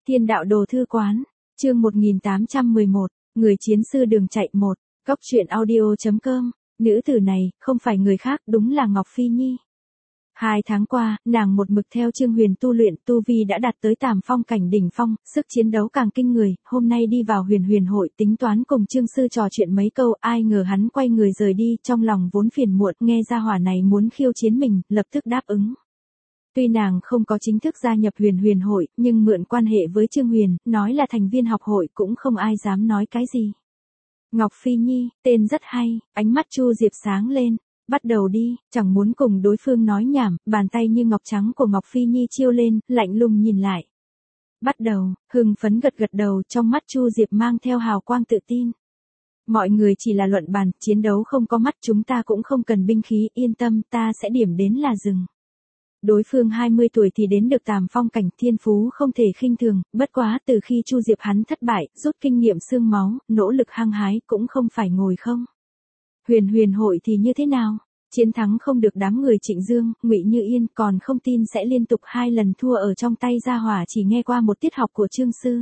Thiên đạo đồ thư quán, chương 1811, người chiến sư đường chạy 1, góc truyện audio.com, nữ tử này, không phải người khác, đúng là Ngọc Phi Nhi. 2 tháng qua, nàng một mực theo Trương Huyền tu luyện, tu vi đã đạt tới Tàm Phong cảnh đỉnh phong, sức chiến đấu càng kinh người, hôm nay đi vào huyền huyền hội tính toán cùng Trương sư trò chuyện mấy câu, ai ngờ hắn quay người rời đi, trong lòng vốn phiền muộn, nghe ra hỏa này muốn khiêu chiến mình, lập tức đáp ứng. Tuy nàng không có chính thức gia nhập huyền huyền hội, nhưng mượn quan hệ với Trương Huyền, nói là thành viên học hội cũng không ai dám nói cái gì. Ngọc Phi Nhi, tên rất hay, ánh mắt Chu Diệp sáng lên. Bắt đầu đi, chẳng muốn cùng đối phương nói nhảm, bàn tay như ngọc trắng của Ngọc Phi Nhi chiêu lên, lạnh lùng nhìn lại. Bắt đầu, hưng phấn gật gật đầu, trong mắt Chu Diệp mang theo hào quang tự tin. Mọi người chỉ là luận bàn, chiến đấu không có mắt, chúng ta cũng không cần binh khí, yên tâm, ta sẽ điểm đến là dừng. Đối phương 20 tuổi thì đến được Tàm Phong cảnh, thiên phú không thể khinh thường, bất quá từ khi Chu Diệp hắn thất bại, rút kinh nghiệm xương máu, nỗ lực hăng hái, cũng không phải ngồi không. Huyền huyền hội thì như thế nào? Chiến thắng không được đám người Trịnh Dương, Ngụy Như Yên, còn không tin sẽ liên tục 2 lần thua ở trong tay gia hỏa, chỉ nghe qua một tiết học của Trương sư.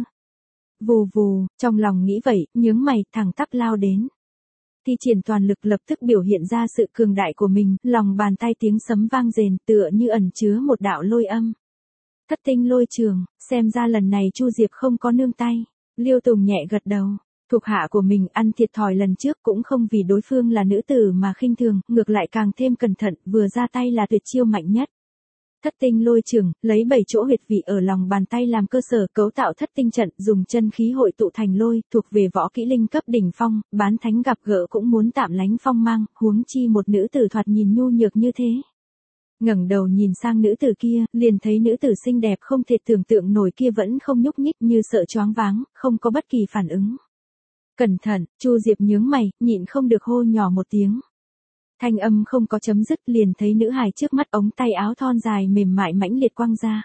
Vù vù, trong lòng nghĩ vậy, nhướng mày, thẳng tắp lao đến. Thi triển toàn lực lập tức biểu hiện ra sự cường đại của mình, lòng bàn tay tiếng sấm vang rền, tựa như ẩn chứa một đạo lôi âm. Thất tinh lôi trường, xem ra lần này Chu Diệp không có nương tay. Liêu Tùng nhẹ gật đầu. Thuộc hạ của mình ăn thiệt thòi lần trước cũng không vì đối phương là nữ tử mà khinh thường, ngược lại càng thêm cẩn thận, vừa ra tay là tuyệt chiêu mạnh nhất. Thất tinh lôi trường, lấy 7 chỗ huyệt vị ở lòng bàn tay làm cơ sở cấu tạo thất tinh trận, dùng chân khí hội tụ thành lôi, thuộc về võ kỹ linh cấp đỉnh phong, bán thánh gặp gỡ cũng muốn tạm lánh phong mang, huống chi một nữ tử thoạt nhìn nhu nhược như thế. Ngẩng đầu nhìn sang nữ tử kia, liền thấy nữ tử xinh đẹp không thể tưởng tượng nổi kia vẫn không nhúc nhích, như sợ choáng váng, không có bất kỳ phản ứng. Cẩn thận, Chu Diệp nhướng mày, nhịn không được hô nhỏ một tiếng. Thanh âm không có chấm dứt, liền thấy nữ hài trước mắt, ống tay áo thon dài mềm mại mãnh liệt quăng ra.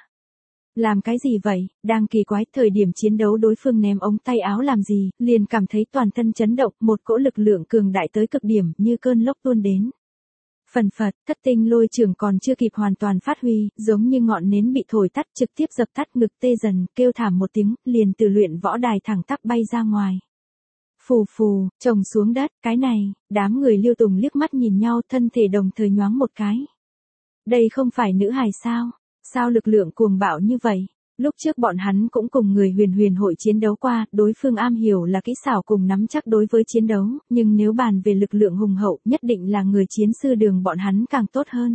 Làm cái gì vậy? Đang kỳ quái, thời điểm chiến đấu đối phương ném ống tay áo làm gì, liền cảm thấy toàn thân chấn động, một cỗ lực lượng cường đại tới cực điểm, như cơn lốc tuôn đến. Phần phật, thất tinh lôi trường còn chưa kịp hoàn toàn phát huy, giống như ngọn nến bị thổi tắt, trực tiếp dập tắt, ngực tê dần, kêu thảm một tiếng, liền từ luyện võ đài thẳng tắp bay ra ngoài. Phù phù, chồng xuống đất, cái này, đám người Liêu Tùng liếc mắt nhìn nhau, thân thể đồng thời nhoáng một cái. Đây không phải nữ hài sao? Sao lực lượng cuồng bạo như vậy? Lúc trước bọn hắn cũng cùng người huyền huyền hội chiến đấu qua, đối phương am hiểu là kỹ xảo cùng nắm chắc đối với chiến đấu, nhưng nếu bàn về lực lượng hùng hậu, nhất định là người chiến sư đường bọn hắn càng tốt hơn.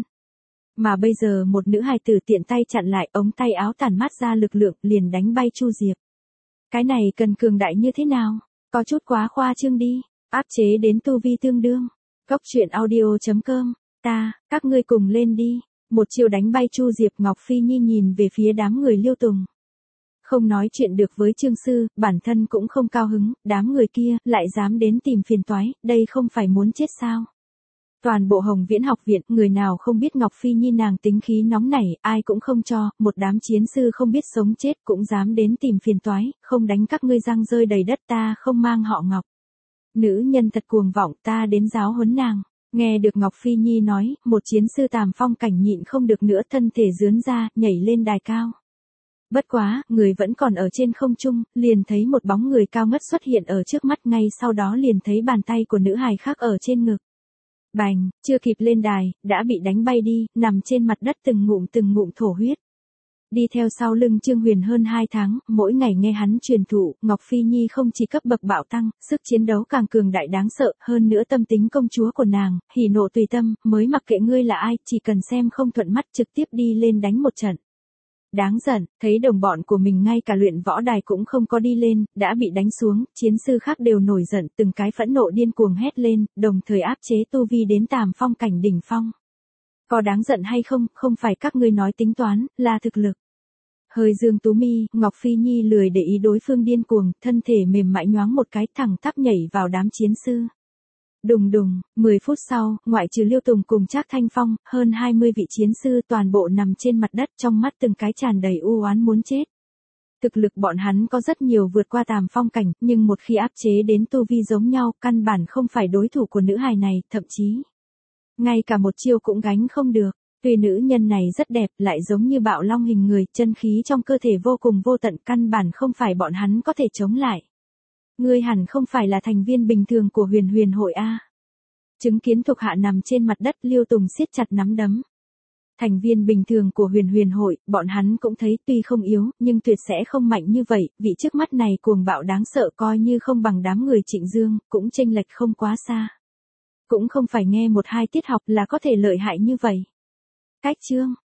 Mà bây giờ một nữ hài tử tiện tay chặn lại, ống tay áo tản mát ra lực lượng, liền đánh bay Chu Diệp. Cái này cần cường đại như thế nào? Có chút quá khoa trương đi, áp chế đến tu vi tương đương. Góc truyện audio.com, các ngươi cùng lên đi. Một chiều đánh bay Chu Diệp. Ngọc Phi Nhi nhìn về phía đám người Liêu Tùng. Không nói chuyện được với Trương sư, bản thân cũng không cao hứng, đám người kia, lại dám đến tìm phiền toái, đây không phải muốn chết sao. Toàn bộ Hồng Viễn học viện, người nào không biết Ngọc Phi Nhi nàng tính khí nóng nảy, ai cũng không cho, một đám chiến sư không biết sống chết cũng dám đến tìm phiền toái, không đánh các ngươi răng rơi đầy đất, ta không mang họ Ngọc. Nữ nhân thật cuồng vọng, ta đến giáo huấn nàng. Nghe được Ngọc Phi Nhi nói, một chiến sư Tàm Phong cảnh nhịn không được nữa, thân thể rướn ra, nhảy lên đài cao. Bất quá, người vẫn còn ở trên không trung, liền thấy một bóng người cao ngất xuất hiện ở trước mắt, ngay sau đó liền thấy bàn tay của nữ hài khác ở trên ngực. Bành, chưa kịp lên đài, đã bị đánh bay đi, nằm trên mặt đất từng ngụm thổ huyết. Đi theo sau lưng Trương Huyền hơn 2 tháng, mỗi ngày nghe hắn truyền thụ, Ngọc Phi Nhi không chỉ cấp bậc bạo tăng, sức chiến đấu càng cường đại đáng sợ, hơn nữa tâm tính công chúa của nàng, hỉ nộ tùy tâm, mới mặc kệ ngươi là ai, chỉ cần xem không thuận mắt trực tiếp đi lên đánh một trận. Đáng giận, thấy đồng bọn của mình ngay cả luyện võ đài cũng không có đi lên, đã bị đánh xuống, chiến sư khác đều nổi giận, từng cái phẫn nộ điên cuồng hét lên, đồng thời áp chế tu vi đến Tàm Phong cảnh đỉnh phong. Có đáng giận hay không, không phải các ngươi nói tính toán, là thực lực. Hơi dương tú mi, Ngọc Phi Nhi lười để ý đối phương điên cuồng, thân thể mềm mại nhoáng một cái, thẳng tắp nhảy vào đám chiến sư. Đùng đùng, 10 phút sau, ngoại trừ Liêu Tùng cùng Trác Thanh Phong, hơn 20 vị chiến sư toàn bộ nằm trên mặt đất, trong mắt từng cái tràn đầy u oán muốn chết. Thực lực bọn hắn có rất nhiều vượt qua Tàm Phong cảnh, nhưng một khi áp chế đến tu vi giống nhau, căn bản không phải đối thủ của nữ hài này, thậm chí ngay cả một chiêu cũng gánh không được. Tuy nữ nhân này rất đẹp, lại giống như bạo long hình người, chân khí trong cơ thể vô cùng vô tận, căn bản không phải bọn hắn có thể chống lại. Ngươi hẳn không phải là thành viên bình thường của Huyền Huyền hội a. Chứng kiến thuộc hạ nằm trên mặt đất, Liêu Tùng siết chặt nắm đấm. Thành viên bình thường của Huyền Huyền hội, bọn hắn cũng thấy tuy không yếu, nhưng tuyệt sẽ không mạnh như vậy, vị trước mắt này cuồng bạo đáng sợ, coi như không bằng đám người Trịnh Dương, cũng chênh lệch không quá xa. Cũng không phải nghe một hai tiết học là có thể lợi hại như vậy. Cách chương